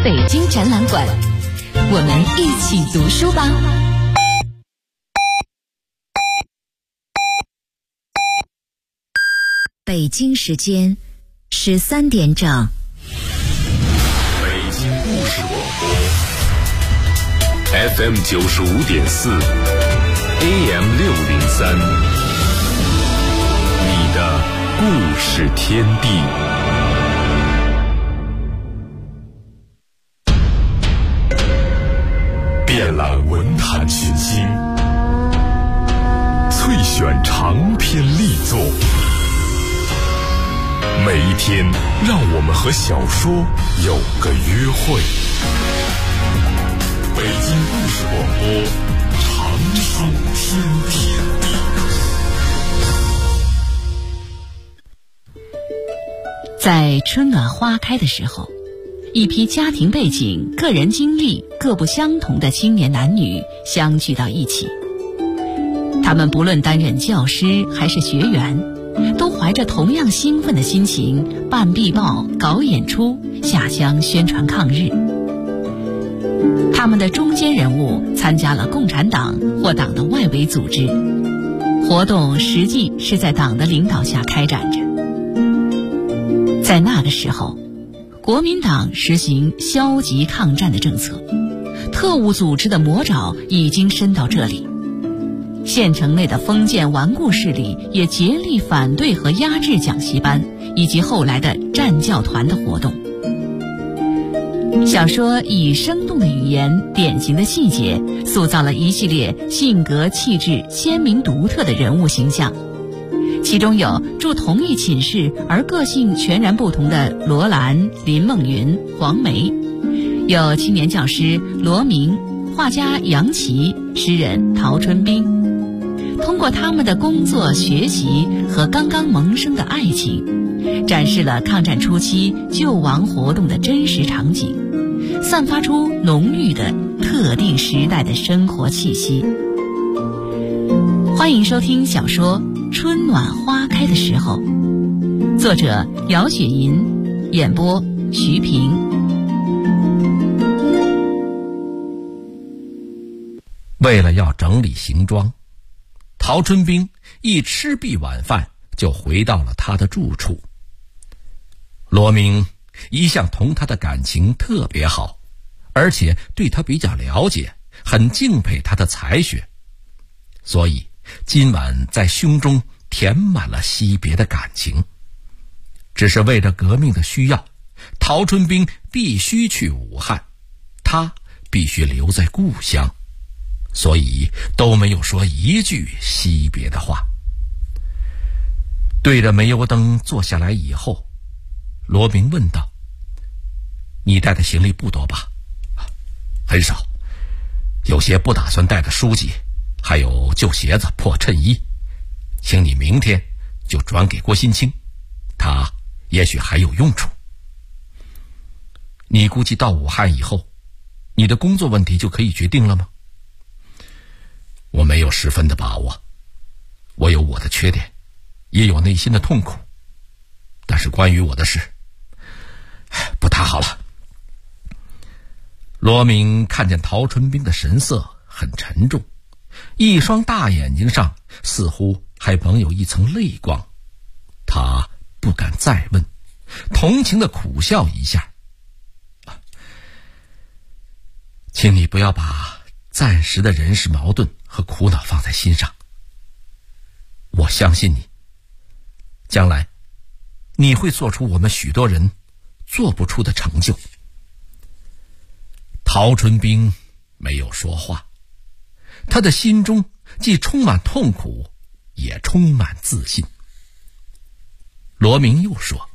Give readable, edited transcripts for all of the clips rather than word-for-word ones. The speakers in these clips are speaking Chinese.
北京展览馆，我们一起读书吧。 北京时间13点整。 北京故事广播 FM 95.4 AM 603，你的故事天地。遍览文坛群星，萃选长篇力作。每一天，让我们和小说有个约会。北京故事广播，长寿天地。 在春暖花开的时候，一批家庭背景、个人经历各不相同的青年男女相聚到一起。他们不论担任教师还是学员，都怀着同样兴奋的心情办壁报、搞演出、下乡宣传抗日。他们的中坚人物参加了共产党或党的外围组织，活动实际是在党的领导下开展着。在那个时候，国民党实行消极抗战的政策，特务组织的魔爪已经伸到这里。县城内的封建顽固势力也竭力反对和压制讲习班以及后来的战教团的活动。小说以生动的语言、典型的细节，塑造了一系列性格气质鲜明独特的人物形象。其中有住同一寝室而个性全然不同的罗兰、林梦云、黄梅，有青年教师罗明、画家杨琦、诗人陶春冰。通过他们的工作、学习和刚刚萌生的爱情，展示了抗战初期救亡活动的真实场景，散发出浓郁的特定时代的生活气息。欢迎收听小说《春暖花开的时候》，作者姚雪银，演播徐平。 为了要整理行装，陶春冰一吃毕晚饭就回到了他的住处。罗明一向同他的感情特别好，而且对他比较了解，很敬佩他的才学，所以今晚在胸中填满了惜别的感情。只是为了革命的需要，陶春冰必须去武汉，他必须留在故乡，所以都没有说一句惜别的话。对着煤油灯坐下来以后，罗明问道：“你带的行李不多吧？”“很少，有些不打算带的书籍，还有旧鞋子、破衬衣，请你明天就转给郭新清，他也许还有用处。”“你估计到武汉以后，你的工作问题就可以决定了吗？”“我没有十分的把握，我有我的缺点，也有内心的痛苦，但是关于我的事，不太好了。”罗明看见陶春冰的神色很沉重，一双大眼睛上似乎还蒙有一层泪光，他不敢再问，同情地苦笑一下：“请你不要把暂时的人事矛盾和苦恼放在心上，我相信你，将来你会做出我们许多人做不出的成就。”陶春冰没有说话，他的心中既充满痛苦，也充满自信。罗明又说：“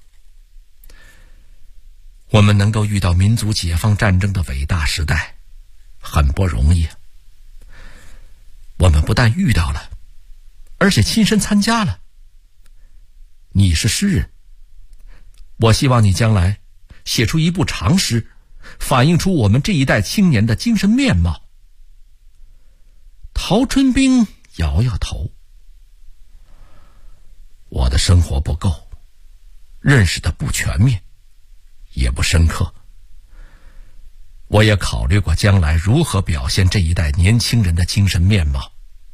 我们能够遇到民族解放战争的伟大时代，很不容易。我们不但遇到了，而且亲身参加了。你是诗人，我希望你将来写出一部长诗，反映出我们这一代青年的精神面貌。”陶春冰摇摇头：“我的生活不够，认识的不全面，也不深刻。 我也考虑过将来如何表现这一代年轻人的精神面貌，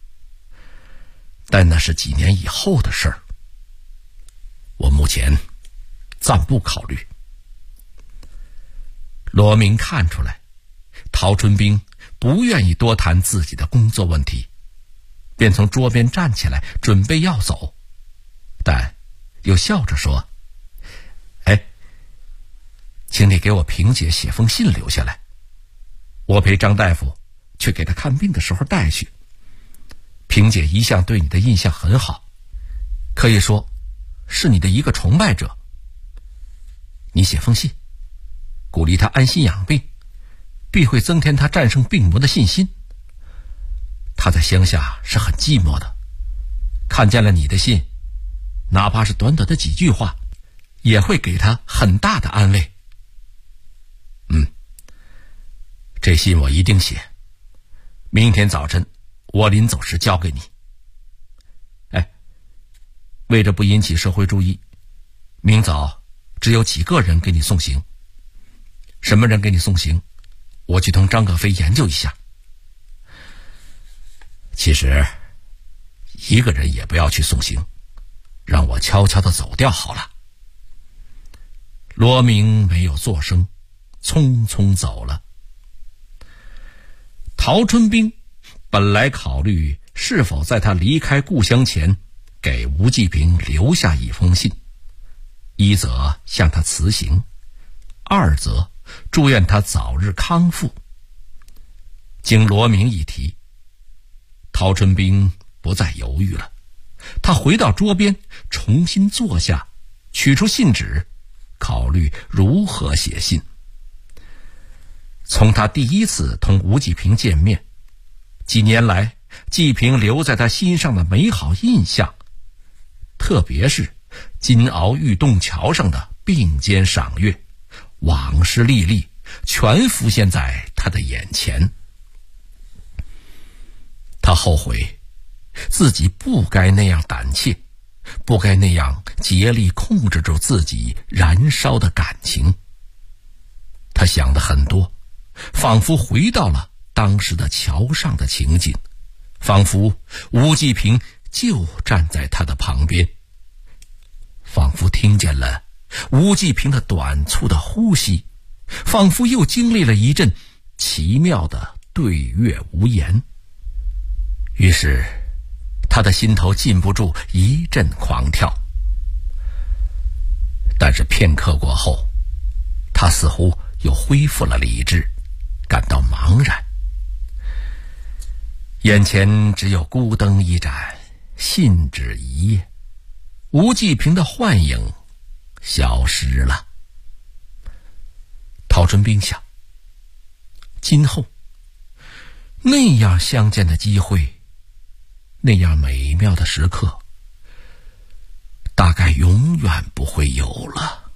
但那是几年以后的事儿，我目前暂不考虑。罗明看出来陶春冰不愿意多谈自己的工作问题，便从桌边站起来准备要走，但又笑着说：请你给我萍姐写封信留下来，我陪张大夫去给她看病的时候带去。萍姐一向对你的印象很好，可以说是你的一个崇拜者。你写封信鼓励她安心养病，必会增添她战胜病魔的信心。她在乡下是很寂寞的，看见了你的信，哪怕是短短的几句话，也会给她很大的安慰。这信我一定写，明天早晨我临走时交给你。为着不引起社会注意，明早只有几个人给你送行。什么人给你送行，我去同张可飞研究一下。其实一个人也不要去送行，让我悄悄地走掉好了。罗明没有作声，匆匆走了。陶春冰本来考虑是否在他离开故乡前给吴继平留下一封信，一则向他辞行，二则祝愿他早日康复。经罗明一提，陶春冰不再犹豫了，他回到桌边重新坐下，取出信纸，考虑如何写信。从他第一次同吴继平见面，几年来继平留在他心上的美好印象，特别是金鳌玉洞桥上的并肩赏月，往事历历全浮现在他的眼前。他后悔自己不该那样胆怯，不该那样竭力控制住自己燃烧的感情。他想得很多，仿佛回到了当时的桥上的情景，仿佛吴继平就站在他的旁边，仿佛听见了吴继平的短促的呼吸，仿佛又经历了一阵奇妙的对月无言。于是他的心头禁不住一阵狂跳。但是片刻过后，他似乎又恢复了理智，感到茫然。眼前只有孤灯一盏，信纸一页，吴继平的幻影消失了。陶春冰想，今后那样相见的机会，那样美妙的时刻，大概永远不会有了。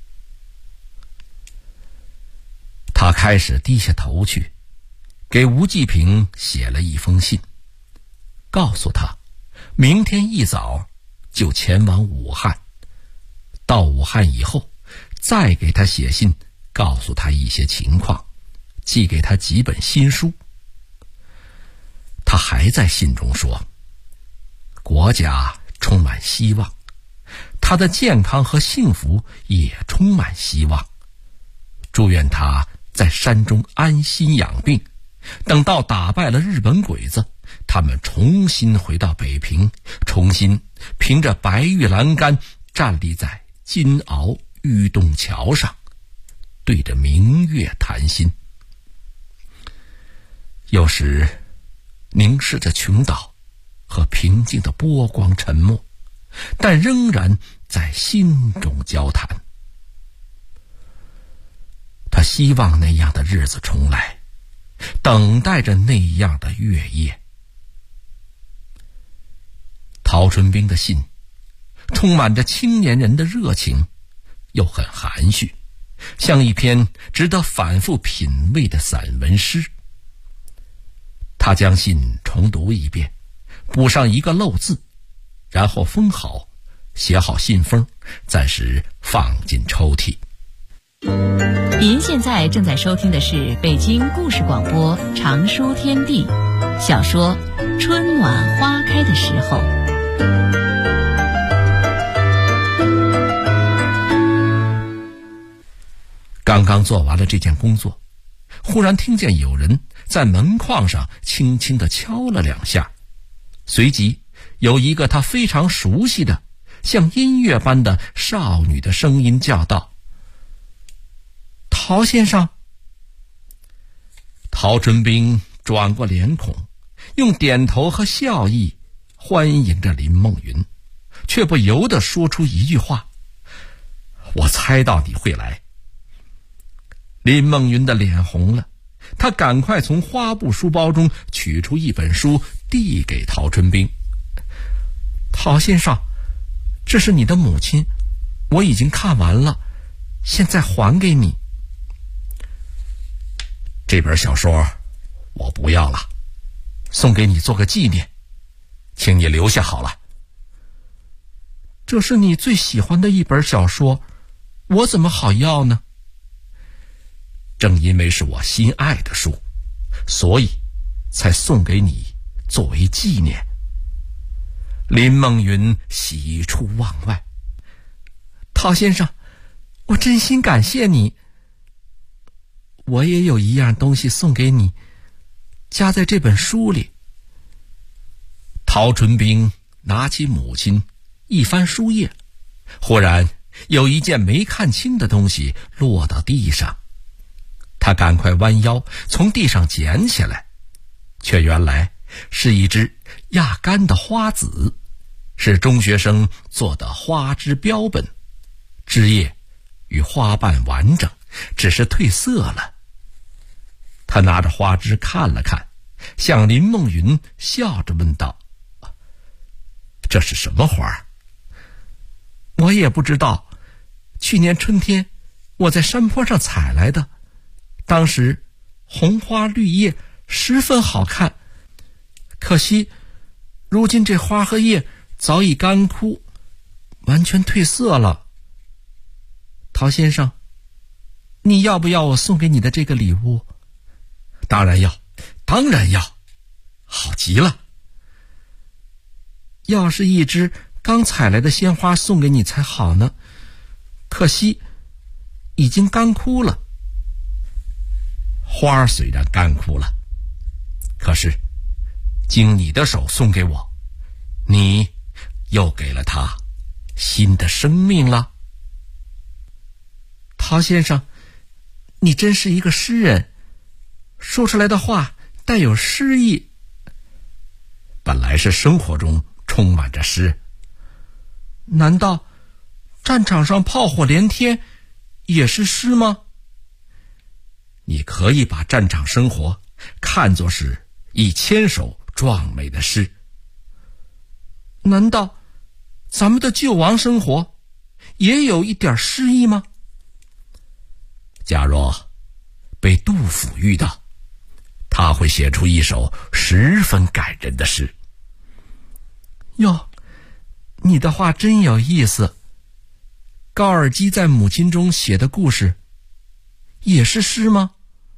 他开始低下头去，给吴继平写了一封信，告诉他明天一早就前往武汉，到武汉以后再给他写信，告诉他一些情况，寄给他几本新书。他还在信中说，国家充满希望，他的健康和幸福也充满希望，祝愿他在山中安心养病，等到打败了日本鬼子，他们重新回到北平，重新凭着白玉栏杆站立在金鳌玉洞桥上，对着明月谈心。有时凝视着琼岛和平静的波光沉默，但仍然在心中交谈。他希望那样的日子重来，等待着那样的月夜。陶春冰的信充满着青年人的热情，又很含蓄，像一篇值得反复品味的散文诗。他将信重读一遍，补上一个漏字，然后封好，写好信封，暂时放进抽屉。 您现在正在收听的是北京故事广播长书天地小说《春暖花开的时候》。 刚刚做完了这件工作，忽然听见有人在门框上轻轻地敲了2下，随即有一个他非常熟悉的像音乐般的少女的声音叫道：陶先生。陶春冰转过脸孔，用点头和笑意欢迎着林梦云，却不由得说出一句话：我猜到你会来。林梦云的脸红了，她赶快从花布书包中取出一本书递给陶春冰。陶先生，这是你的母亲，我已经看完了，现在还给你。这本小说我不要了，送给你做个纪念，请你留下好了。这是你最喜欢的一本小说，我怎么好要呢？正因为是我心爱的书，所以才送给你作为纪念。林梦云喜出望外。陶先生，我真心感谢你。我也有一样东西送给你，夹在这本书里。陶春冰拿起母亲一翻书页，忽然有一件没看清的东西落到地上，他赶快弯腰从地上捡起来，却原来是一只压干的花籽，是中学生做的花枝标本，枝叶与花瓣完整，只是褪色了。他拿着花枝看了看，向林梦云笑着问道：这是什么花？我也不知道，去年春天我在山坡上采来的，当时红花绿叶十分好看，可惜如今这花和叶早已干枯，完全褪色了。陶先生，你要不要我送给你的这个礼物？当然要，当然要，好极了。要是一只刚采来的鲜花送给你才好呢，可惜已经干枯了。花虽然干枯了，可是经你的手送给我，你又给了它新的生命了。陶先生，你真是一个诗人，说出来的话带有诗意。本来是生活中充满着诗，难道战场上炮火连天也是诗吗？你可以把战场生活看作是1000首壮美的诗。难道咱们的救亡生活也有一点诗意吗？假若被杜甫遇到，他会写出一首十分感人的诗。哟，你的话真有意思。高尔基在母亲中写的故事也是诗吗？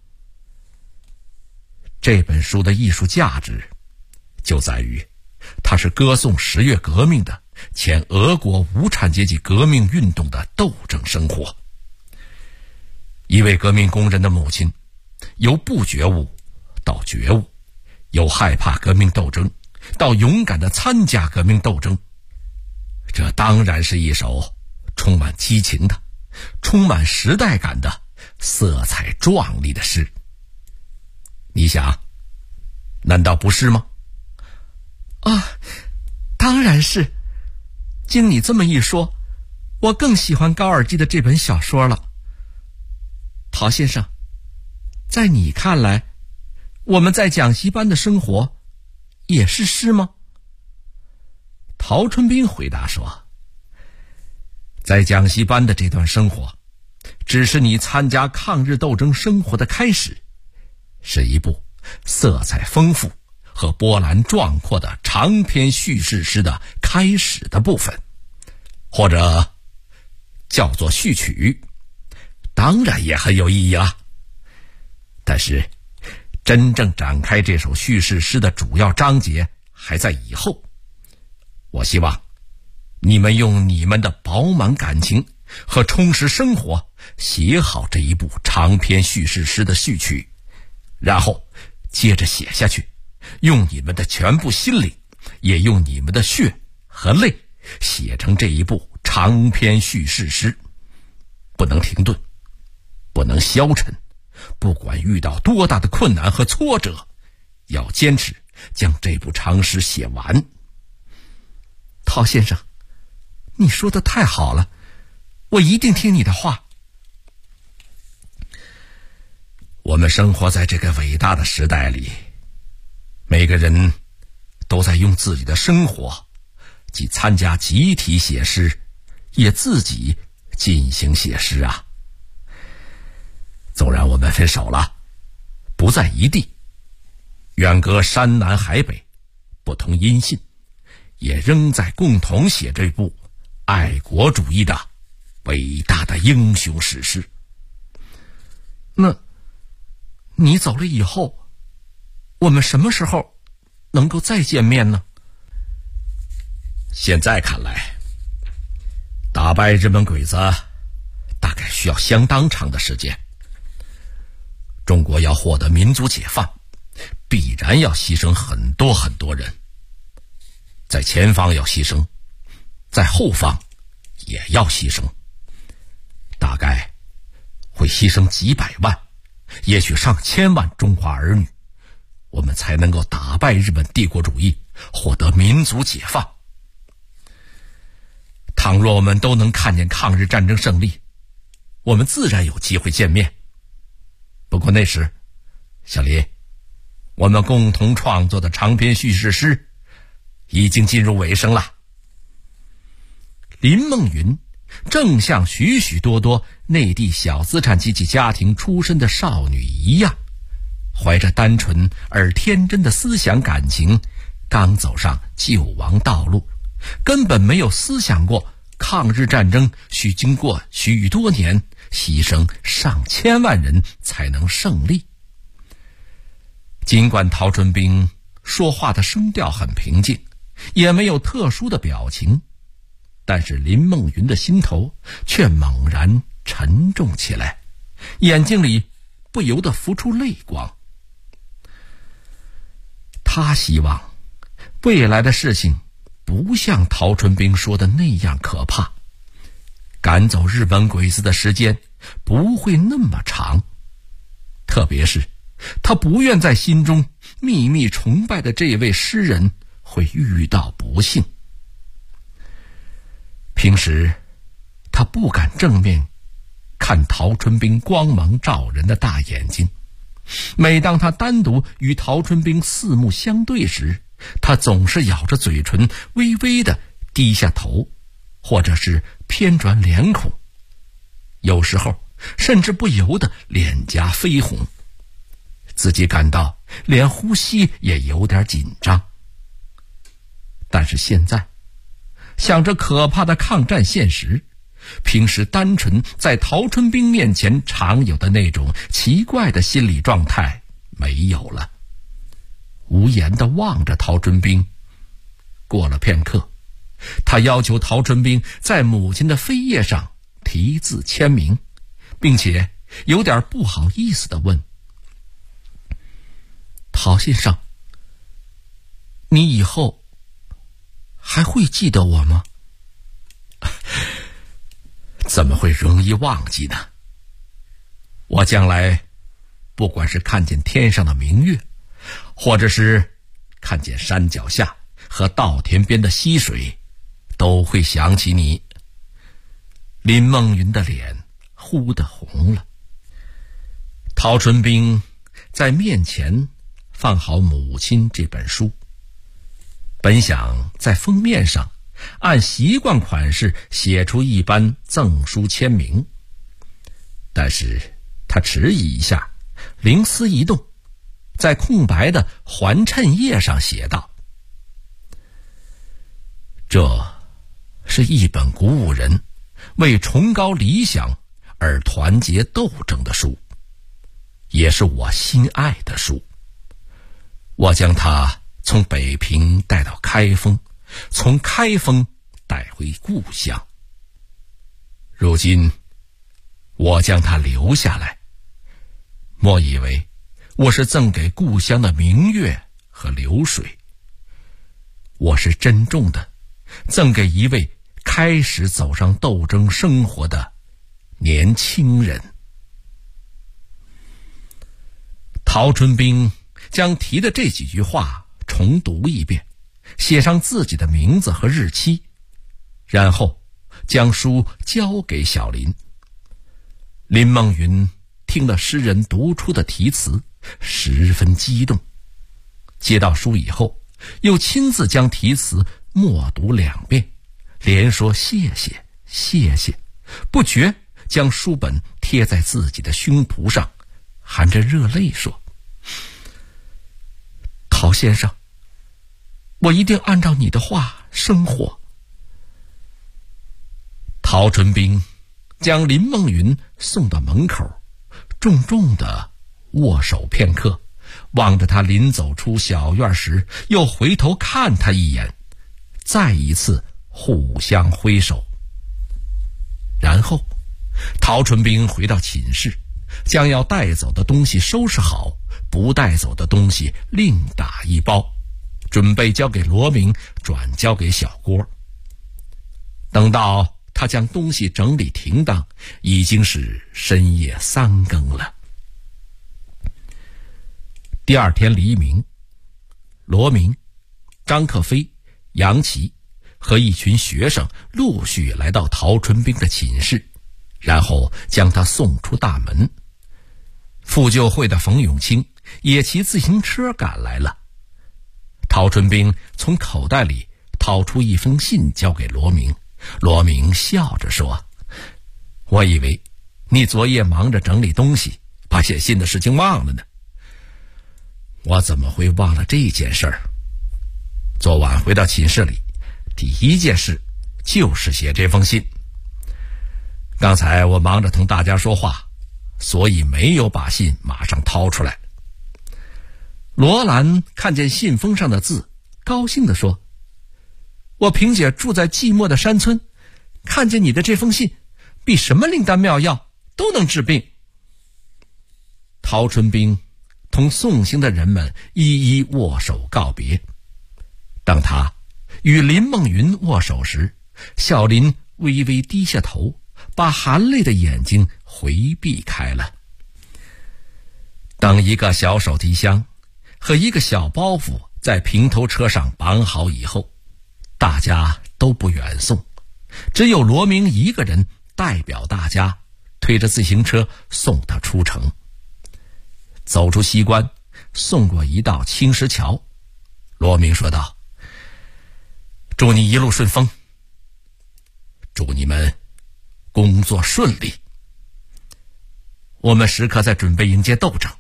这本书的艺术价值就在于它是歌颂10月革命的前俄国无产阶级革命运动的斗争生活。一位革命工人的母亲由不觉悟到觉悟，由害怕革命斗争到勇敢地参加革命斗争，这当然是一首充满激情的、充满时代感的、色彩壮丽的诗。你想，难道不是吗？啊，当然是。经你这么一说，我更喜欢高尔基的这本小说了。陶先生，在你看来，我们在讲习班的生活也是诗吗？陶春冰回答说，在讲习班的这段生活只是你参加抗日斗争生活的开始，是一部色彩丰富和波澜壮阔的长篇叙事诗的开始的部分，或者叫做序曲。 当然也很有意义了。但是真正展开这首叙事诗的主要章节还在以后。我希望你们用你们的饱满感情和充实生活写好这一部长篇叙事诗的序曲，然后接着写下去，用你们的全部心灵，也用你们的血和泪写成这一部长篇叙事诗。不能停顿，不能消沉，不管遇到多大的困难和挫折，要坚持将这部长诗写完。陶先生，你说的太好了，我一定听你的话。我们生活在这个伟大的时代里，每个人都在用自己的生活，既参加集体写诗，也自己进行写诗啊。纵然我们分手了，不在一地，远隔山南海北，不同音信，也仍在共同写这部爱国主义的伟大的英雄史诗。那你走了以后，我们什么时候能够再见面呢？现在看来，打败日本鬼子大概需要相当长的时间。中国要获得民族解放，必然要牺牲很多很多人，在前方要牺牲，在后方也要牺牲，大概会牺牲几百万，也许上千万中华儿女，我们才能够打败日本帝国主义，获得民族解放。倘若我们都能看见抗日战争胜利，我们自然有机会见面。不过那时，小林，我们共同创作的长篇叙事诗已经进入尾声了。林梦云正像许许多多内地小资产阶级家庭出身的少女一样，怀着单纯而天真的思想感情，刚走上救亡道路，根本没有思想过抗日战争需经过许多年，牺牲上千万人才能胜利。尽管陶春冰说话的声调很平静，也没有特殊的表情，但是林梦云的心头却猛然沉重起来，眼睛里不由得浮出泪光。他希望未来的事情不像陶春冰说的那样可怕，赶走日本鬼子的时间不会那么长，特别是他不愿在心中秘密崇拜的这位诗人会遇到不幸。平时他不敢正面看陶春冰光芒照人的大眼睛，每当他单独与陶春冰四目相对时，他总是咬着嘴唇，微微地低下头，或者是偏转脸孔，有时候甚至不由得脸颊绯红，自己感到连呼吸也有点紧张。但是现在想着可怕的抗战现实，平时单纯在陶春冰面前常有的那种奇怪的心理状态没有了，无言地望着陶春冰。过了片刻，他要求陶春冰在母亲的扉页上题字签名，并且有点不好意思地问：陶先生，你以后还会记得我吗？怎么会容易忘记呢？我将来不管是看见天上的明月，或者是看见山脚下和稻田边的溪水，都会想起你。林梦云的脸忽地红了。陶春冰在面前放好《母亲》这本书，本想在封面上按习惯款式写出一般赠书签名，但是他迟疑一下，灵思一动，在空白的环衬页上写道：这是一本鼓舞人为崇高理想而团结斗争的书，也是我心爱的书。我将它从北平带到开封，从开封带回故乡。如今我将它留下来，莫以为我是赠给故乡的明月和流水，我是珍重的赠给一位开始走上斗争生活的年轻人。陶春冰将提的这几句话重读一遍，写上自己的名字和日期，然后将书交给小林。林梦云听了诗人读出的题词，十分激动，接到书以后，又亲自将题词默读2遍，连说谢谢谢谢，不觉将书本贴在自己的胸脯上，含着热泪说：陶先生，我一定按照你的话生活。陶春冰将林梦云送到门口，重重地握手片刻，望着他临走出小院时，又回头看他一眼，再一次互相挥手。然后陶春冰回到寝室，将要带走的东西收拾好，不带走的东西另打一包，准备交给罗明，转交给小郭。等到他将东西整理停当，已经是深夜3更了。第二天黎明，罗明、张克飞、杨琦和一群学生陆续来到陶春冰的寝室，然后将他送出大门。妇救会的冯永清也骑自行车赶来了。陶春冰从口袋里掏出一封信交给罗明，罗明笑着说：我以为你昨夜忙着整理东西，把写信的事情忘了呢。我怎么会忘了这件事儿？昨晚回到寝室里，第一件事就是写这封信。刚才我忙着同大家说话，所以没有把信马上掏出来。罗兰看见信封上的字，高兴地说：我萍姐住在寂寞的山村，看见你的这封信，比什么灵丹妙药都能治病。陶春冰同送行的人们一一握手告别。当他与林梦云握手时，小林微微低下头，把含泪的眼睛回避开了。等一个小手提箱和一个小包袱在平头车上绑好以后，大家都不远送，只有罗明一个人代表大家推着自行车送他出城。走出西关，送过一道青石桥，罗明说道：祝你一路顺风，祝你们工作顺利，我们时刻在准备迎接斗争。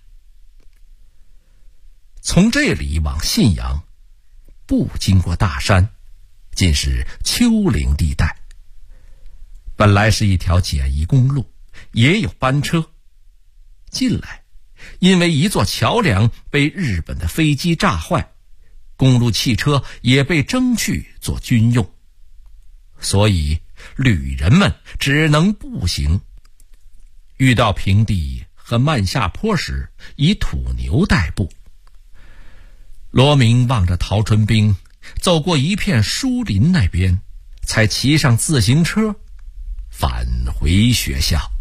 从这里往信阳，不经过大山，尽是丘陵地带。本来是一条简易公路，也有班车。近来因为一座桥梁被日本的飞机炸坏，公路汽车也被征去做军用，所以旅人们只能步行。遇到平地和慢下坡时，以土牛代步。罗明望着陶春冰走过一片疏林那边，才骑上自行车返回学校。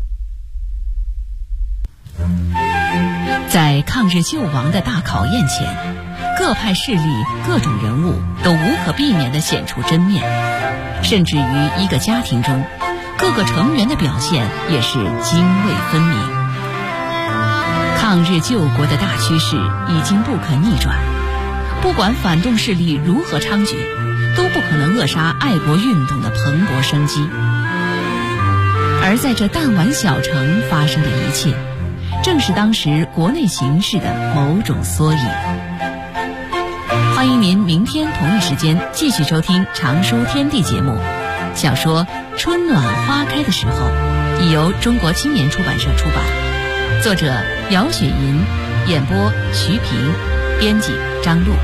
在抗日救亡的大考验前，各派势力、各种人物都无可避免地显出真面，甚至于一个家庭中，各个成员的表现也是泾渭分明。抗日救国的大趋势已经不可逆转，不管反动势力如何猖獗，都不可能扼杀爱国运动的蓬勃生机。而在这弹丸小城发生的一切，正是当时国内形势的某种缩影。欢迎您明天同一时间继续收听《常书天地》节目，小说《春暖花开的时候》， 已由中国青年出版社出版。作者姚雪银，演播徐平，编辑张璐。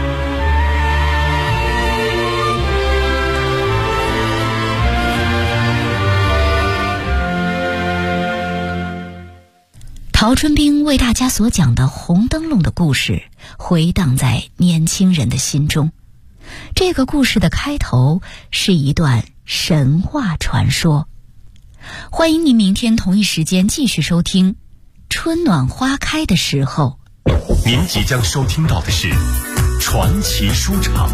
陶春冰为大家所讲的红灯笼的故事回荡在年轻人的心中。这个故事的开头是一段神话传说。欢迎您明天同一时间继续收听春暖花开的时候。 您即将收听到的是传奇书场。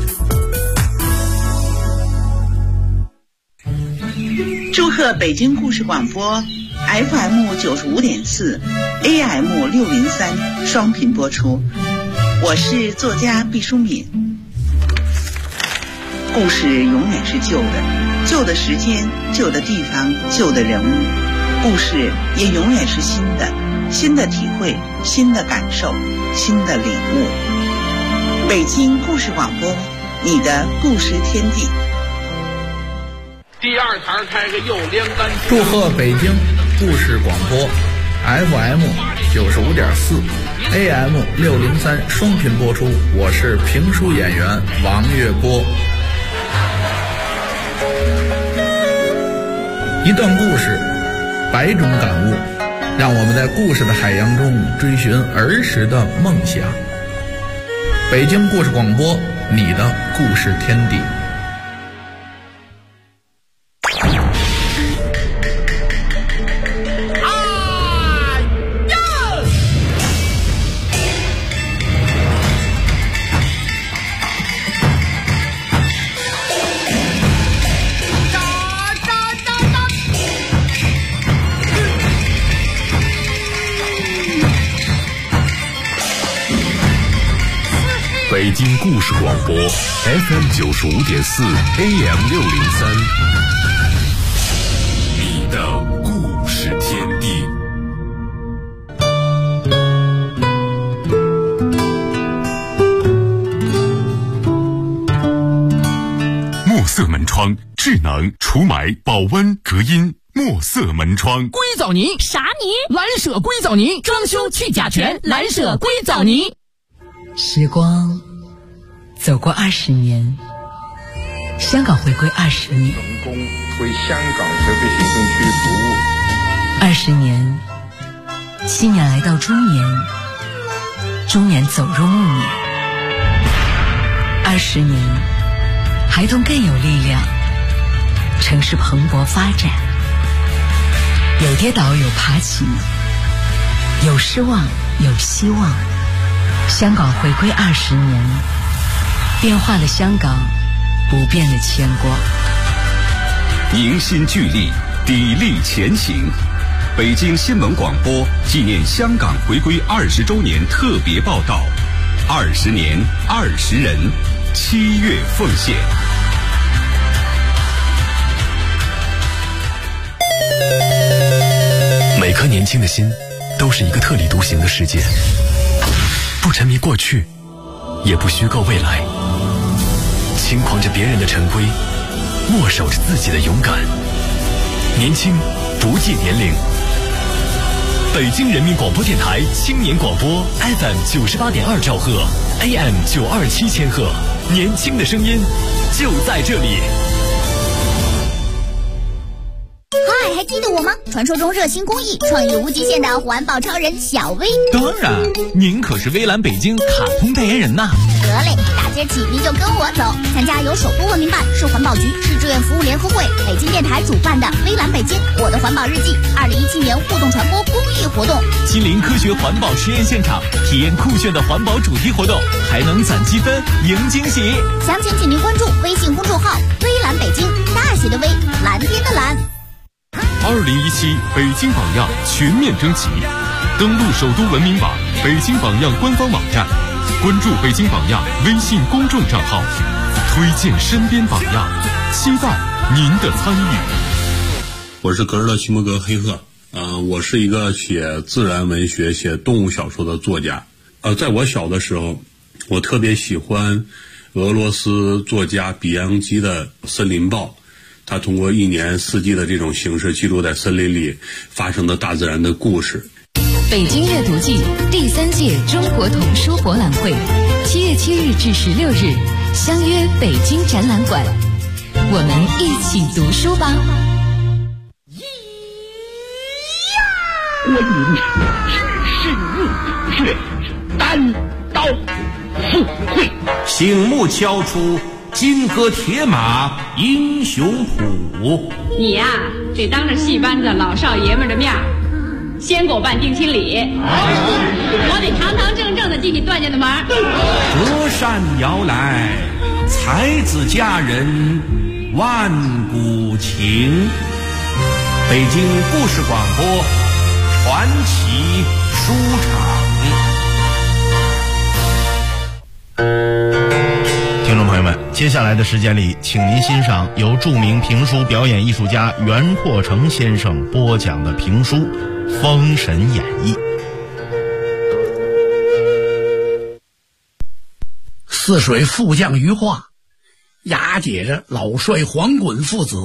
祝贺北京故事广播FM 95.4 AM 603双频播出。我是作家毕淑敏。故事永远是旧的，旧的时间，旧的地方，旧的人物。故事也永远是新的，新的体会，新的感受，新的领悟。北京故事广播，你的故事天地。 第二台开个又连单。 祝贺北京故事广播 FM 95.4 AM 603双频播出。我是评书演员王月波。一段故事，百种感悟，让我们在故事的海洋中追寻儿时的梦想。北京故事广播，你的故事天地。 北京故事广播 FM 95.4 AM 603，你的故事天地。墨色门窗，智能除霾、保温、隔音。墨色门窗， 硅藻泥啥泥？蓝舍硅藻泥，装修去甲醛，蓝舍硅藻泥。 时光走过20年，香港回归20年， 成功为香港特别行政区服务 20年，青年来到中年，中年走入暮年，20年，孩童更有力量，城市蓬勃发展，有跌倒有爬起，有失望有希望。香港回归20年，变化了香港不变的牵挂。 凝心聚力，砥砺前行。北京新闻广播纪念香港回归20周年特别报道：20年20人，7月奉献。每颗年轻的心，都是一个特立独行的世界。不沉迷过去，也不虚构未来，轻狂着别人的陈规，握守着自己的勇敢。年轻不计年龄。北京人民广播电台青年广播 FM 98.2兆赫 AM 927千赫，年轻的声音就在这里。 嗨，还记得我吗？传说中热心公益、创意无极限的环保超人小薇。 当然，您可是微蓝北京卡通代言人呐。 得嘞，大街起您就跟我走，参加由首都文明办、市环保局、市志愿服务联合会、北京电台主办的微蓝北京我的环保日记2017年互动传播公益活动， 亲临科学环保实验现场，体验酷炫的环保主题活动，还能攒积分赢惊喜。 详情请您关注微信公众号微蓝北京，大写的微，蓝天的蓝。 2017北京榜样全面征集，登录首都文明网、北京榜样官方网站，关注北京榜样微信公众账号，推荐身边榜样，期待您的参与。 我是格尔勒西摩格黑赫，我是一个写自然文学、写动物小说的作家。在我小的时候，我特别喜欢俄罗斯作家比扬基的《森林报》。 他通过一年四季的这种形式，记录在森林里发生的大自然的故事。 北京阅读季第3届中国童书博览会7月7日至16日，相约北京展览馆，我们一起读书吧。 观音只身入虎穴，单刀赴会， 醒目敲出金戈铁马英雄谱。 你呀，得当着戏班子老少爷们的面先给我办定亲礼，我得堂堂正正的进你段家的门。 折扇摇来，才子佳人万古情。北京故事广播传奇书场。 听众朋友们，接下来的时间里，请您欣赏由著名评书表演艺术家袁阔成先生播讲的评书《封神演义》。 泗水副将于化押解着老帅黄衮父子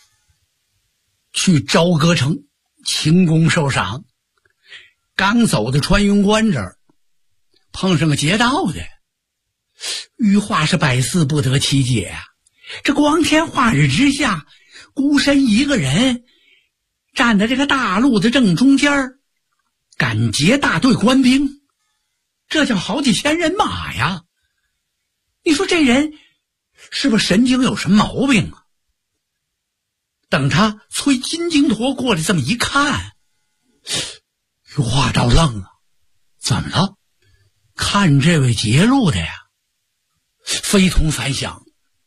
去朝歌城清宫受赏，刚走到穿云关这儿，碰上个劫道的。于化是百思不得其解啊！这光天化日之下，孤身一个人站在这个大路的正中间，赶劫大队官兵，这叫好几千人马呀！你说这人是不是神经有什么毛病啊？等他催金睛驼过来这么一看，于化倒愣了，怎么了？看这位劫路的呀，非同凡响。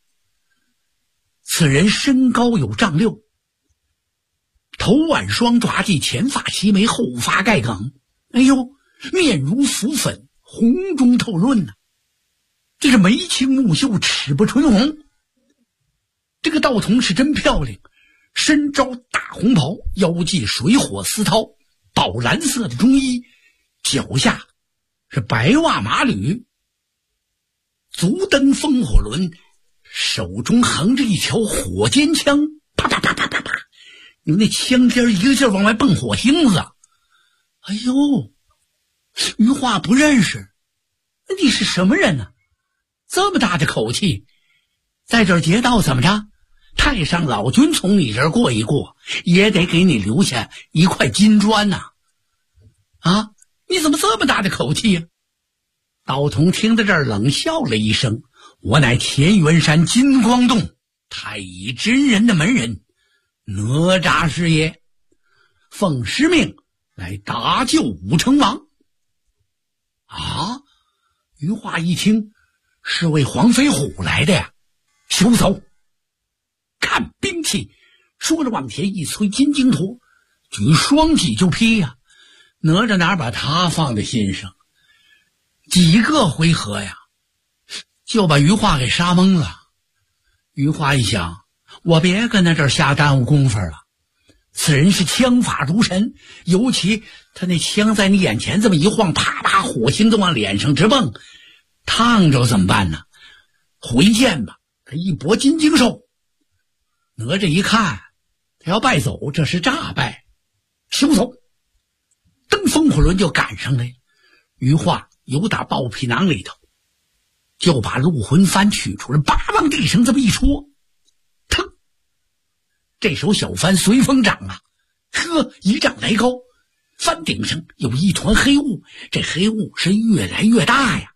此人身高有丈6，头挽双爪髻，前发齐眉，后发盖梗，哎呦，面如浮粉，红中透润呐，这是眉清目秀，齿不唇红。这个道童是真漂亮，身着大红袍，腰系水火丝绦，宝蓝色的中衣，脚下是白袜马履，足蹬风火轮，手中横着一条火尖枪，啪啪啪啪啪啪，你那枪尖一个劲儿往外蹦火星子。哎呦，于化不认识，你是什么人呢？这么大的口气，在这儿劫道怎么着？太上老君从你这儿过一过，也得给你留下一块金砖呐！啊，你怎么这么大的口气呀？道童听到这儿冷笑了一声：“我乃田元山金光洞太乙真人的门人，哪吒师爷，奉师命来搭救武成王。”啊！于化一听，是为黄飞虎来的呀！休走！看兵器！说着往前一催，金睛驼举双戟就劈呀！哪吒哪把他放在心上？几个回合呀，就把于化给杀懵了。于化一想，我别跟他这儿瞎耽误功夫了。此人是枪法如神，尤其他那枪在你眼前这么一晃，啪啪火星都往脸上直蹦，烫着怎么办呢？回剑吧！他一搏金睛兽。哪吒一看，他要败走，这是诈败，休走！蹬风火轮就赶上来。于化由打豹皮囊里头就把鹿魂幡取出来，叭往地上这么一戳，腾，这手小幡随风掌啊，呵，1丈来高，幡顶上有一团黑雾，这黑雾是越来越大呀。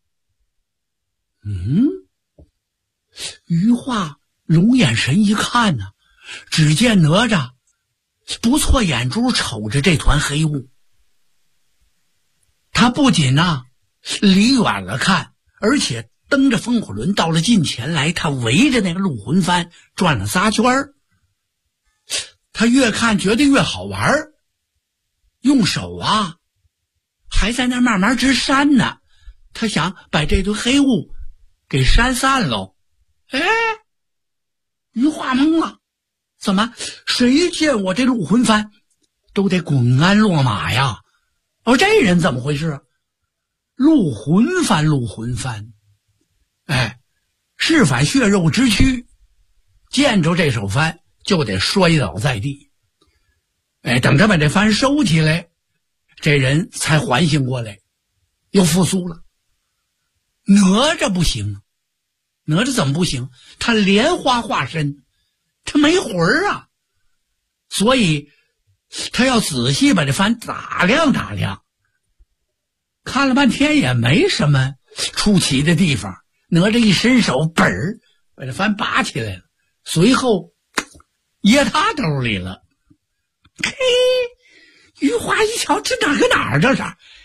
于化龙眼神一看呢，只见哪吒不错眼珠瞅着这团黑雾，他不仅离远了看，而且蹬着风火轮到了近前来，他围着那个鹿魂幡转了仨圈儿。他越看觉得越好玩，用手还在那慢慢直扇呢。他想把这堆黑雾给扇散喽。哎，于化懵了，怎么谁见我这鹿魂幡都得滚鞍落马呀？这人怎么回事啊？鹿魂幡，哎，是反血肉之躯， 见着这手饭就得摔倒在地。等他把这饭收起来，这人才缓醒过来，又复苏了。哪吒不行，哪吒怎么不行？他莲花化身，他没魂儿啊，所以他要仔细把这饭打量打量。看了半天也没什么出奇的地方，哪吒一伸手，本儿把这饭拔起来了，随后掖他兜里了。嘿，余华一瞧，这哪个哪儿这是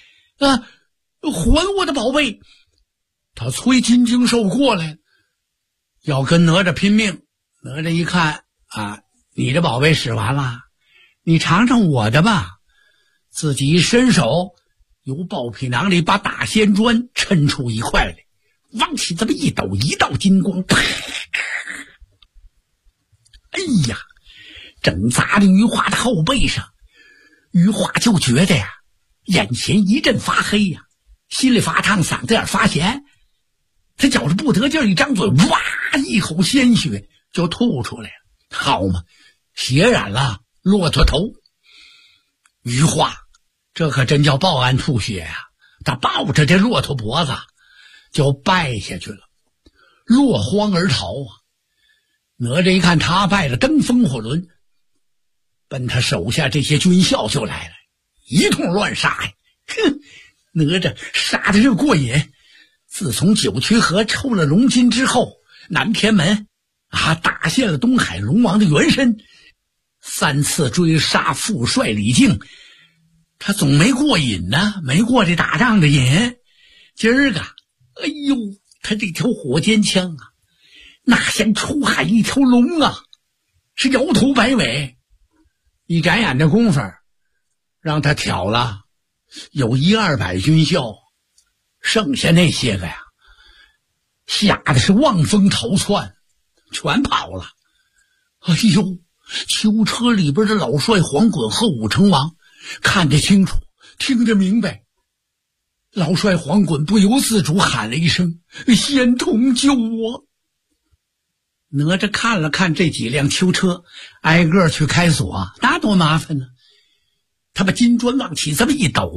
还我的宝贝！他催金睛兽过来，要跟哪吒拼命。哪吒一看你的宝贝使完了，你尝尝我的吧。自己一伸手，由包皮囊里把打仙砖抻出一块来，往起这么一抖，一道金光，啪！哎呀，正砸在余华的后背上。余华就觉得眼前一阵发黑心里发烫，嗓子眼发咸。他觉着不得劲，一张嘴，哇，一口鲜血就吐出来了。好嘛，血染了骆驼头。余华这可真叫报案吐血他抱着这骆驼脖子就败下去了，落荒而逃哪吒一看他败了，登风火轮，奔他手下这些军校就来了，一通乱杀哼，哪吒杀的这过瘾。自从九曲河抽了龙筋之后，南天门打陷了东海龙王的元身，3次追杀副帅李靖，他总没过瘾没过这打仗的瘾。今儿个哎呦，他这条火尖枪那像出海一条龙是摇头摆尾。一眨眼的功夫，让他挑了有100-200军校，剩下那些个吓得是望风逃窜，全跑了。哎呦，囚车里边的老帅黄衮和武成王看得清楚，听得明白。老帅黄衮不由自主喊了一声：“仙童救我！”哪吒看了看这几辆囚车，挨个去开锁，那多麻烦呢。他把金砖往起这么一抖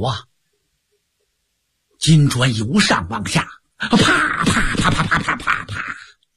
金砖由上往下，啪啪啪啪啪啪啪啪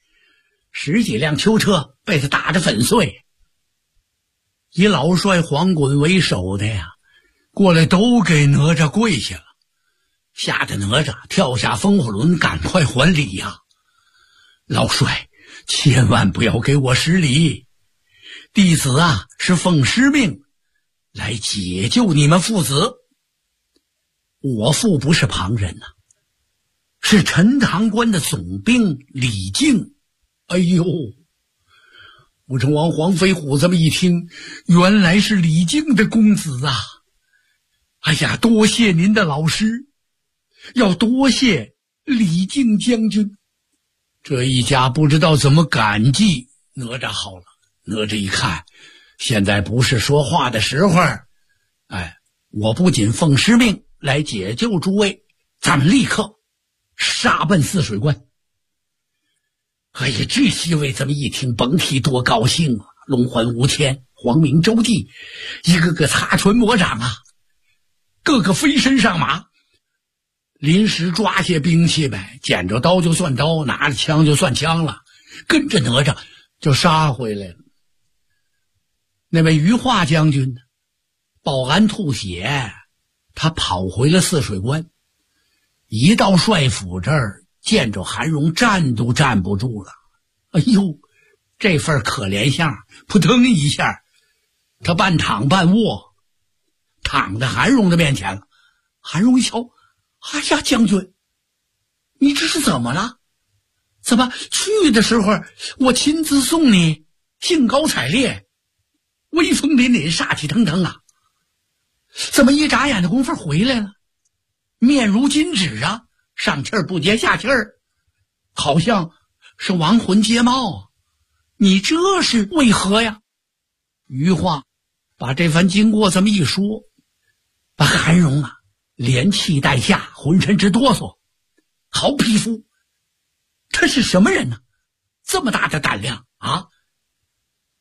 ，10几辆囚车被他打得粉碎。以老帅黄衮为首的过来都给哪吒跪下了，吓得哪吒跳下风火轮，赶快还礼老帅，千万不要给我失礼，弟子是奉师命来解救你们父子。我父不是旁人是陈塘关的总兵李靖。哎呦，武成王黄飞虎这么一听，原来是李靖的公子哎呀，多谢您的老师，要多谢李靖将军。这一家不知道怎么感激哪吒好了。哪吒一看，现在不是说话的时候，我不仅奉师命来解救诸位，咱们立刻杀奔泗水关。哎呀，这些位这么一听，甭提多高兴龙环吴天、黄明、周济，一个个擦拳磨掌个个飞身上马，临时抓些兵器呗，捡着刀就算刀，拿着枪就算枪了，跟着哪吒就杀回来了。那位余华将军呢，报案吐血，他跑回了泗水关，一到帅府这儿，见着韩荣站都站不住了。哎呦，这份可怜相，扑腾一下，他半躺半卧，躺在韩荣的面前了。韩荣一瞧，哎呀，将军，你这是怎么了？怎么去的时候我亲自送你，兴高采烈，威风凛凛，杀气腾腾怎么一眨眼的功夫回来了，面如金纸上气儿不接下气儿，好像是亡魂皆冒你这是为何呀？余华把这番经过这么一说，把韩荣连气带吓，浑身直哆嗦。好匹夫，他是什么人呢？这么大的胆量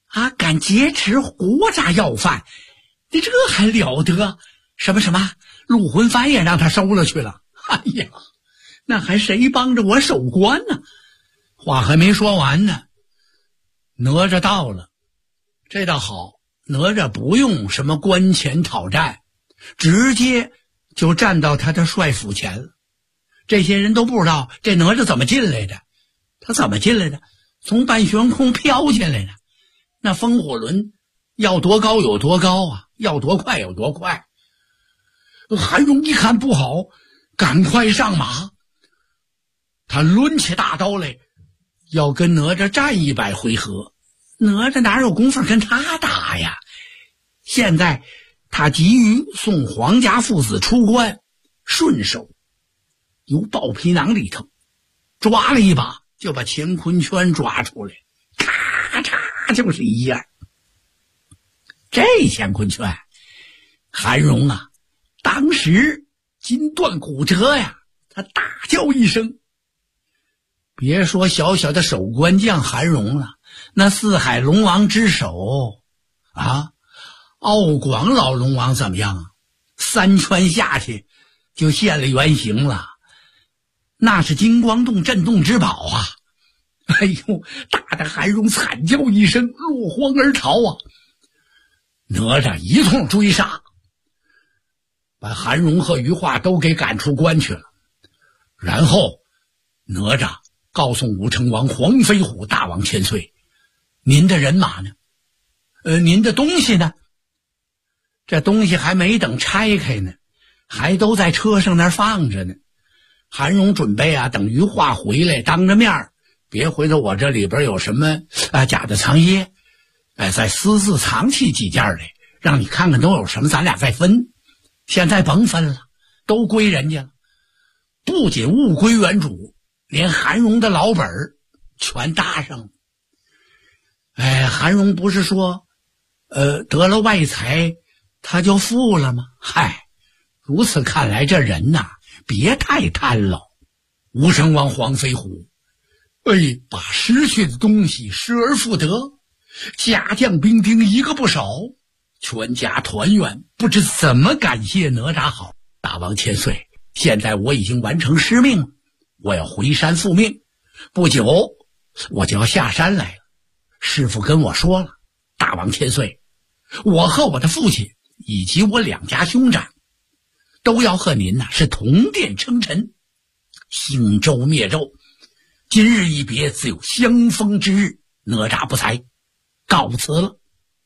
啊，敢劫持国家要犯，你这还了得？什么陆魂幡也让他收了去了。哎呀，那还谁帮着我守关呢？话还没说完呢，哪吒到了。这倒好，哪吒不用什么关前讨战，直接就站到他的帅府前了。这些人都不知道这哪吒怎么进来的，他怎么进来的？从半悬空飘进来的。那风火轮要多高有多高啊，要多快有多快。韩荣一看不好，赶快上马，他抡起大刀来，要跟哪吒战100回合。哪吒哪有功夫跟他打呀？现在他急于送皇家父子出关，顺手由豹皮囊里头抓了一把，就把乾坤圈抓出来，咔嚓就是一样。这乾坤圈，韩荣啊，当时筋断骨折呀，他大叫一声。别说小小的守关将韩荣了，那四海龙王之首啊，奥广老龙王怎么样啊？3圈下去就现了原形了，那是金光洞震动之宝啊！哎呦，打得韩荣惨叫一声，落荒而逃啊！哪吒一通追杀，把韩荣和余化都给赶出关去了。然后哪吒告诉武成王黄飞虎大王千岁，您的人马呢？您的东西呢？这东西还没等拆开呢，还都在车上那儿放着呢。韩荣准备啊，等余化回来当着面，别回头我这里边有什么假的藏掖，再私自藏起几件来，让你看看都有什么，咱俩再分。现在甭分了，都归人家了。不仅物归原主，连韩荣的老本全搭上了。韩荣不是说得了外财他就富了吗？嗨，如此看来这人呐，别太贪了。武成王黄飞虎把失去的东西失而复得，家将兵丁一个不少，全家团圆，不知怎么感谢哪吒好。大王千岁，现在我已经完成师命了，我要回山复命，不久我就要下山来了。师父跟我说了，大王千岁，我和我的父亲以及我2家兄长都要和您是同殿称臣，兴周灭纣，今日一别，自有相逢之日。哪吒不才，告辞了。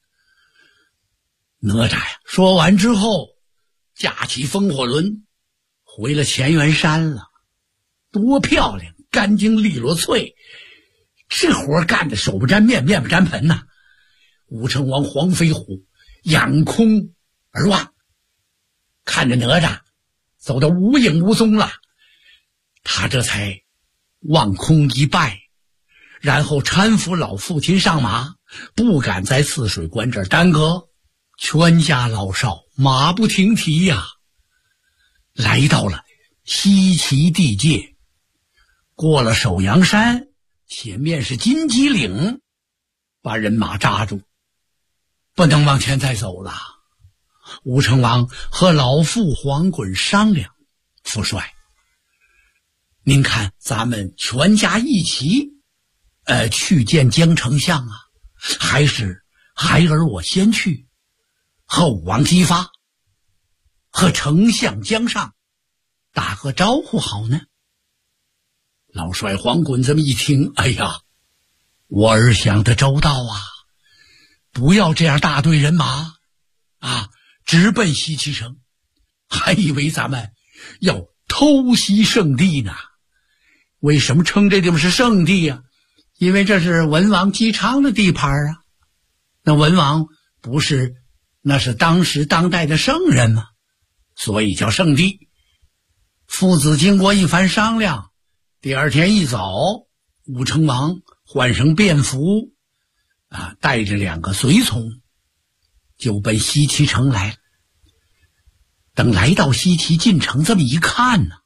哪吒呀，说完之后驾起风火轮回了乾元山了。多漂亮，干净利落脆，这活干的手不沾面面不沾盆呐。武成王黄飞虎仰空而望，看着哪吒走得无影无踪了，他这才望空一拜，然后搀扶老父亲上马，不敢在汜水关这儿耽搁，全家老少马不停蹄呀，来到了西岐地界。过了首阳山，前面是金鸡岭，把人马扎住，不能往前再走了。武成王和老父黄衮商量，父帅，您看咱们全家一起去见江丞相啊，还是孩儿我先去，和武王姬发和丞相江上打个招呼好呢？老帅黄衮这么一听，哎呀，我儿想得周到啊，不要这样大队人马啊，直奔西岐城，还以为咱们要偷袭圣地呢。为什么称这地方是圣地啊？因为这是文王姬昌的地盘啊。那文王不是那是当时当代的圣人吗？所以叫圣地。父子经过一番商量，第二天一早，武成王换上便服带着2个随从就奔西岐城来了。等来到西岐进城这么一看呢，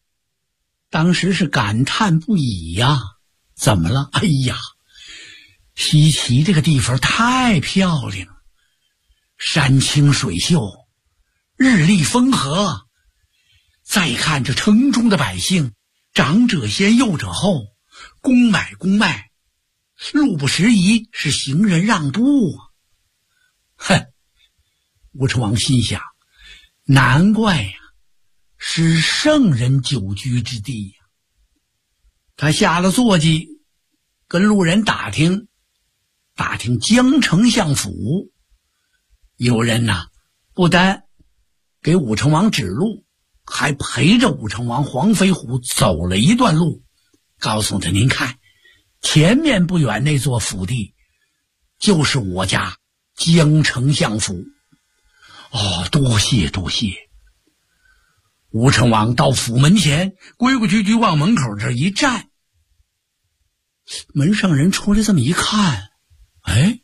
当时是感叹不已呀。怎么了？哎呀， 西岐这个地方太漂亮了，山清水秀，日丽风和。再看这城中的百姓，长者先，幼者后，公买公卖，路不拾遗，是行人让步啊！哼，吴成王心想，难怪呀，是圣人久居之地呀。他下了坐骑，跟路人打听江丞相府。有人呐，不但给武成王指路，还陪着武成王黄飞虎走了一段路，告诉他，您看前面不远那座府邸就是我家江丞相府。哦，多谢多谢。武成王到府门前，规规矩矩往门口这一站。门上人出来这么一看，哎，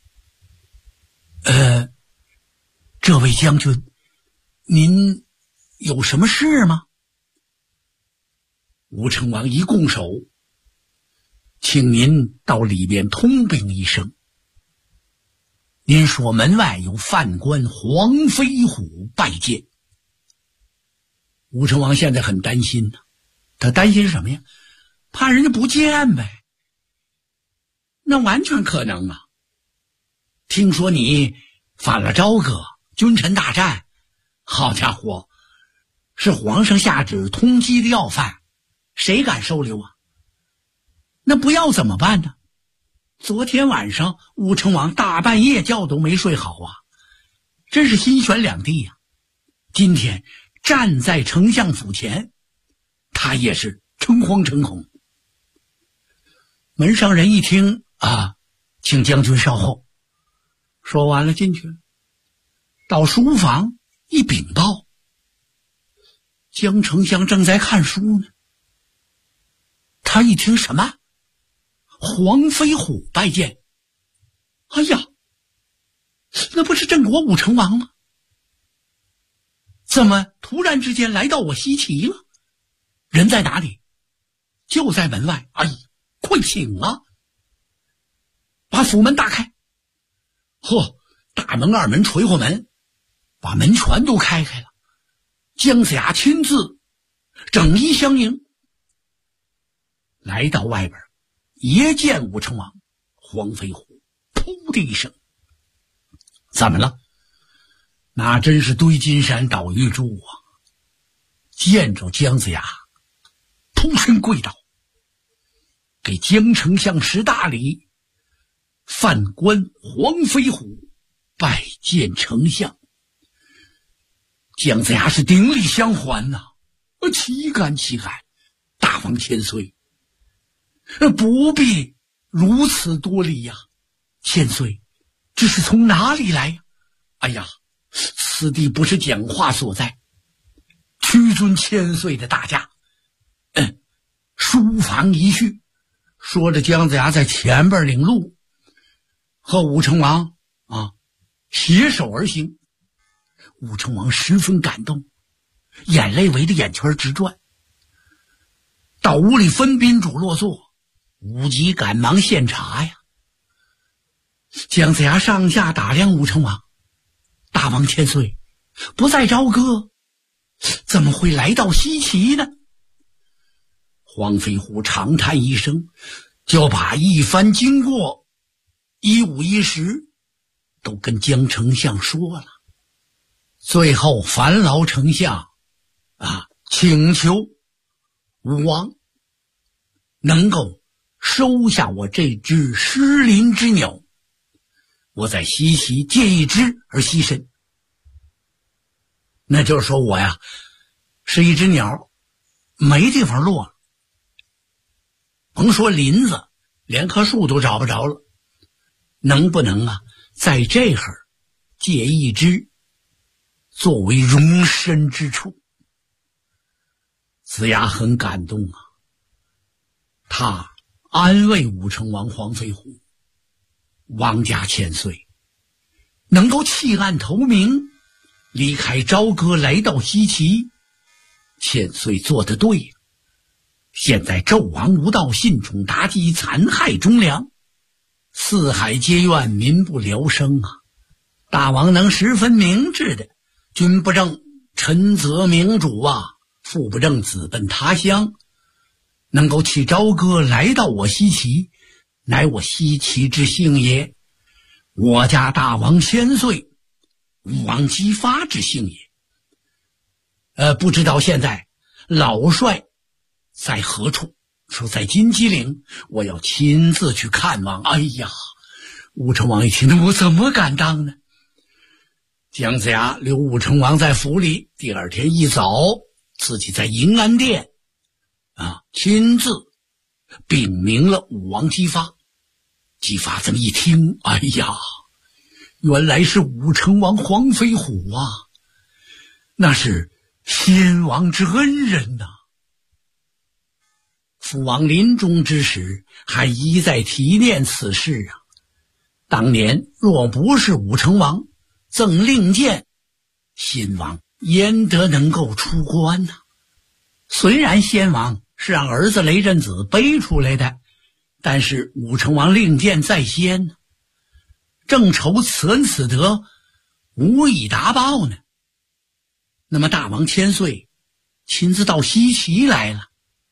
这位将军，您有什么事吗？吴成王一拱手，请您到里边通禀一声。您说门外有犯官黄飞虎拜见。吴成王现在很担心呢，他担心什么呀？怕人家不见呗。那完全可能啊。听说你反了朝歌，君臣大战，好家伙，是皇上下旨通缉的要犯，谁敢收留啊？那不要怎么办呢？昨天晚上武成王大半夜觉都没睡好啊，真是心悬两地呀。今天站在丞相府前，他也是诚惶诚恐。门上人一听啊，请将军稍后。说完了进去了，到书房一禀报，江丞相正在看书呢。他一听什么？黄飞虎拜见。哎呀，那不是郑国武成王吗？怎么突然之间来到我西岐了？人在哪里？就在门外。哎呀，快请啊！把府门打开。呵，大门二门捶火门，把门全都开了。姜子牙亲自整衣相迎。来到外边，一见武成王，黄飞虎噗的一声，怎么了？那真是堆金山倒玉柱啊！见着姜子牙，扑身跪倒，给江丞相施大礼。犯官黄飞虎拜见丞相。姜子牙是顶礼相还呐，岂敢岂敢！大王千岁，不必如此多礼呀。千岁，这是从哪里来呀？哎呀，此地不是讲话所在，屈尊千岁的大驾。书房一叙。说着，姜子牙在前边领路，和武成王携手而行。武成王十分感动，眼泪围着眼圈直转。到屋里分宾主落座，武吉赶忙献茶呀。姜子牙上下打量武成王，大王千岁，不在朝歌，怎么会来到西岐呢？黄飞虎长叹一声，就把一番经过一五一十都跟江丞相说了。最后烦劳丞相请求武王能够收下我这只失灵之鸟，我在西岐借一只而牺牲。那就是说我呀是一只鸟，没地方落了，甭说林子，连棵树都找不着了，能不能在这会儿借一只作为容身之处？子牙很感动啊，他安慰武成王黄飞虎，王家千岁能够弃暗投明，离开朝歌来到西岐，千岁做得对呀。现在纣王无道，信宠妲己，残害忠良， 四海皆怨民不聊生啊！大王能十分明智的，君不正，臣则明主啊，父不正，子奔他乡，能够弃朝歌来到我西岐，乃我西岐之幸也。我家大王千岁，武王姬发之幸也。不知道现在老帅在何处？说在金鸡岭，我要亲自去看望。哎呀，武成王一听，我怎么敢当呢？姜子牙留武成王在府里，第二天一早，自己在银安殿亲自禀明了武王姬发。姬发这么一听，哎呀，原来是武成王黄飞虎啊，那是先王之恩人呐。父王临终之时还一再提念此事啊。当年若不是武成王赠令箭，先王焉得能够出关呢？虽然先王是让儿子雷震子背出来的，但是武成王令箭在先呢，正愁此恩此德无以达报呢。那么大王千岁亲自到西岐来了，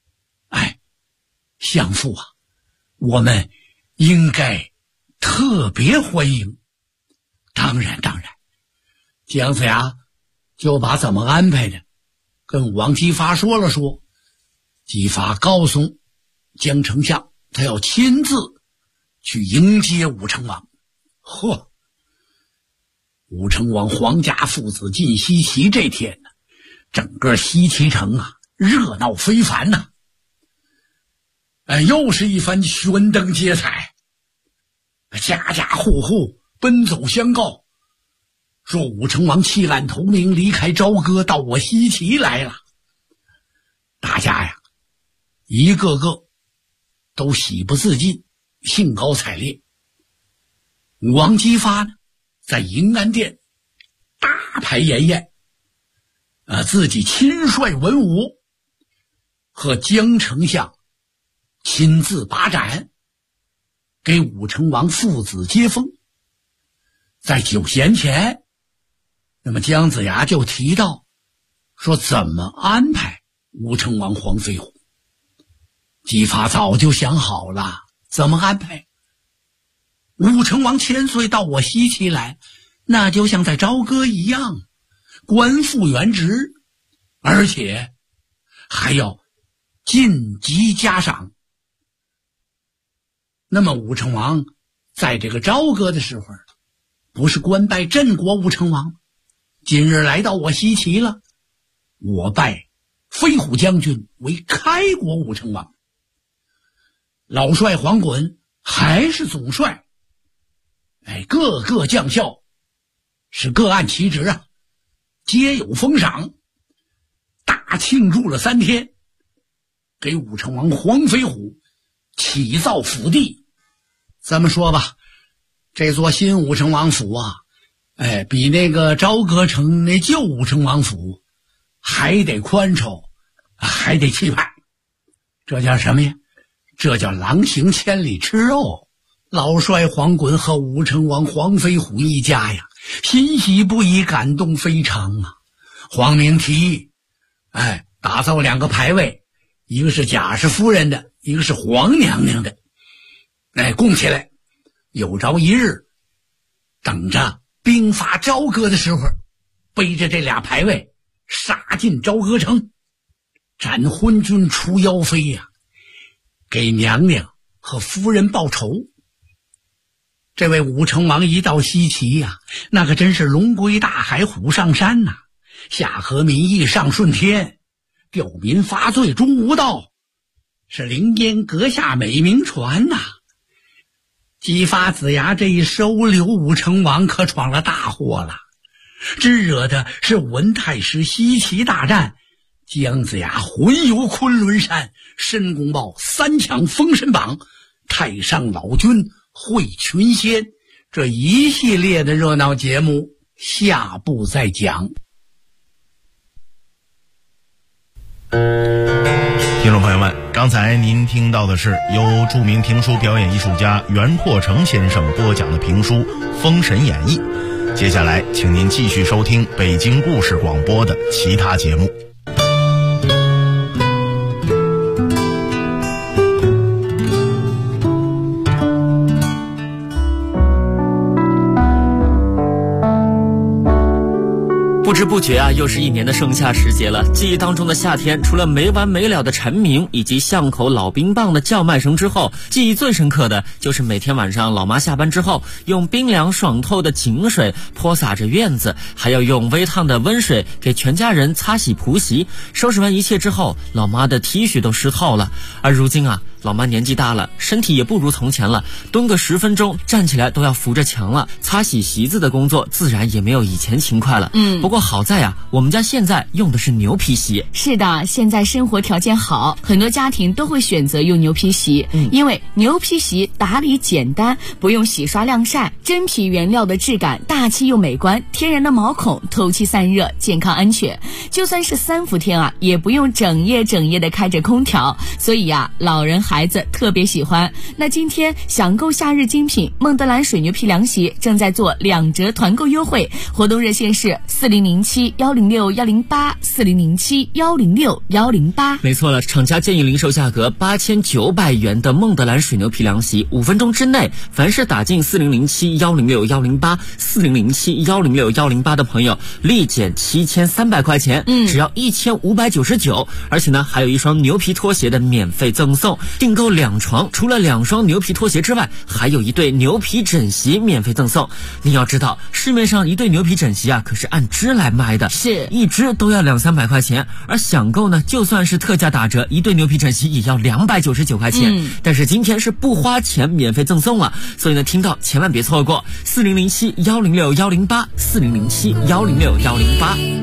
相父啊，我们应该特别欢迎。当然，姜子牙就把怎么安排的跟武王姬发说了说。姬发告诉姜丞相，他要亲自去迎接武成王。武成王黄家父子进西岐这天呢，整个西岐城热闹非凡呐。又是一番悬灯结彩，家家户户奔走相告，说武成王弃暗投明，离开朝歌到我西岐来了。大家呀，一个个都喜不自禁，兴高采烈。武王姬发呢，在银安殿大排筵宴，自己亲率文武和姜丞相亲自把盏，给武成王父子接风。在酒席前，那么姜子牙就提到说怎么安排武成王黄飞虎。姬发早就想好了怎么安排。武成王千岁到我西岐来，那就像在朝歌一样，官复原职，而且还要晋级加赏。那么武成王在这个朝歌的时候，不是官拜镇国武成王，今日来到我西岐了，我拜飞虎将军为开国武成王。老帅黄衮还是总帅，各个将校是各按其职啊，皆有封赏，大庆祝了3天，给武成王黄飞虎起造府地。这么说吧，这座新武成王府比那个朝歌城那旧武成王府还得宽敞，还得气派。这叫什么呀？这叫狼行千里吃肉。老帅黄衮和武成王黄飞虎一家呀，欣喜不已，感动非常啊。黄明提议打造2个牌位，一个是贾氏夫人的，一个是黄娘娘的，供起来，有朝一日等着兵发朝歌的时候，背着这俩牌位杀进朝歌城，斩昏君除妖妃呀，给娘娘和夫人报仇。这位武成王一到西岐呀，那可真是龙归大海，虎上山呐，下合民意，上顺天，吊民伐罪，终无道，是凌烟阁下美名传呐。姬发子牙这一收留武成王，可闯了大祸了，只惹的是文太师西岐大战，姜子牙魂游昆仑山，申公豹3抢封神榜，太上老君会群仙，这一系列的热闹节目下部再讲。 听众朋友们，刚刚才您听到的是由著名评书表演艺术家袁阔成先生播讲的评书《封神演义》。接下来请您继续收听北京故事广播的其他节目。 不知不觉啊，又是一年的盛夏时节了。记忆当中的夏天，除了没完没了的蝉鸣以及巷口老冰棒的叫卖声之后，记忆最深刻的就是每天晚上老妈下班之后，用冰凉爽透的井水泼洒着院子，还要用微烫的温水给全家人擦洗仆洗。收拾完一切之后，老妈的 T 恤都湿透了。而如今啊，老妈年纪大了，身体也不如从前了，蹲个10分钟站起来都要扶着墙了，擦洗席子的工作自然也没有以前勤快了。不过好在啊，我们家现在用的是牛皮席。 是的，现在生活条件好，很多家庭都会选择用牛皮席，因为牛皮席打理简单，不用洗刷晾晒，真皮原料的质感大气又美观，天然的毛孔透气散热，健康安全。就算是3伏天啊，也不用整夜的开着空调，所以啊，老人孩子特别喜欢。那今天想购夏日精品孟德兰水牛皮凉席正在做2折团购优惠，活动热线是4007-106-108，4007-106-108。 没错了，厂家建议零售价格8900元的孟德兰水牛皮凉席，5分钟之内，凡是打进4007-106-108、4007-106-108的朋友，立减7300块钱，只要1599，而且呢，还有一双牛皮拖鞋的免费赠送。订购2床，除了2双牛皮拖鞋之外，还有一对牛皮枕席免费赠送。你要知道，市面上一对牛皮枕席啊，可是按只来卖的， 是一只都要200-300块钱，而想购呢，就算是特价打折，一对牛皮枕席也要299块钱。但是今天是不花钱免费赠送了，所以呢，听到千万别错过4007-106-108、4007-106-108。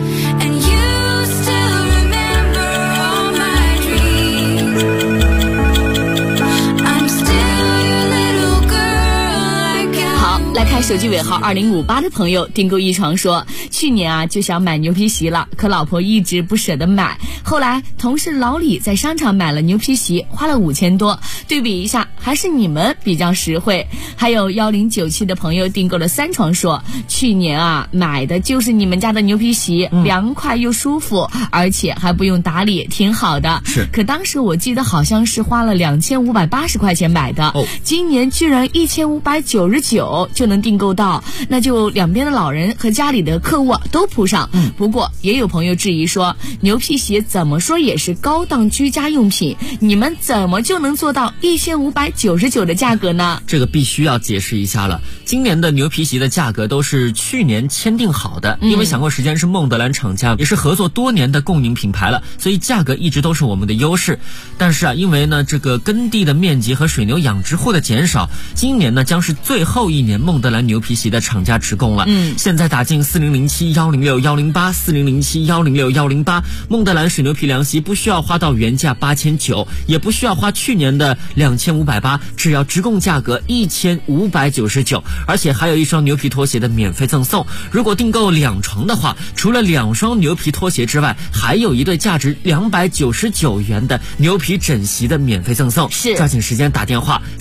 来看手机尾号2058的朋友订购一床说，去年啊就想买牛皮席了，可老婆一直不舍得买，后来同事老李在商场买了牛皮席，花了5000多，对比一下还是你们比较实惠。还有1097的朋友订购了3床说，去年啊买的就是你们家的牛皮席，凉快又舒服，而且还不用打理，挺好的。 是， 可当时我记得好像是花了2580块钱买的，今年居然1599就能订购到，那就两边的老人和家里的客户都铺上。不过也有朋友质疑说，牛皮鞋怎么说也是高档居家用品，你们怎么就能做到1599的价格呢？ 这个必须要解释一下了。今年的牛皮席的价格都是去年签订好的，因为享购时间是孟德兰厂家，也是合作多年的共赢品牌了，所以价格一直都是我们的优势。但是啊，因为呢这个耕地的面积和水牛养殖户的减少，今年呢将是最后一年孟德兰牛皮席的厂家直供了。现在打进4007-106-108、4007-106-108，孟德兰水牛皮凉席不需要花到原价8900，也不需要花去年的2580，只要直供价格1599，而且还有一双牛皮拖鞋的免费赠送。如果订购2床的话，除了2双牛皮拖鞋之外，还有一对价值299元的牛皮枕席的免费赠送。 是， 抓紧时间打电话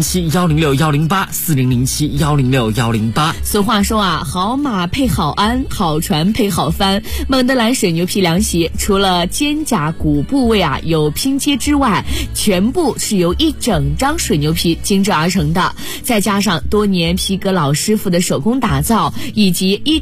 4007-106-108、4007-106-108。 俗话说啊，好马配好鞍，好船配好帆。孟德兰水牛皮凉席除了肩胛骨部位啊有拼接之外，全部是由一整张水牛皮精制而成的，再加上多年皮革老师傅的手工打造，以及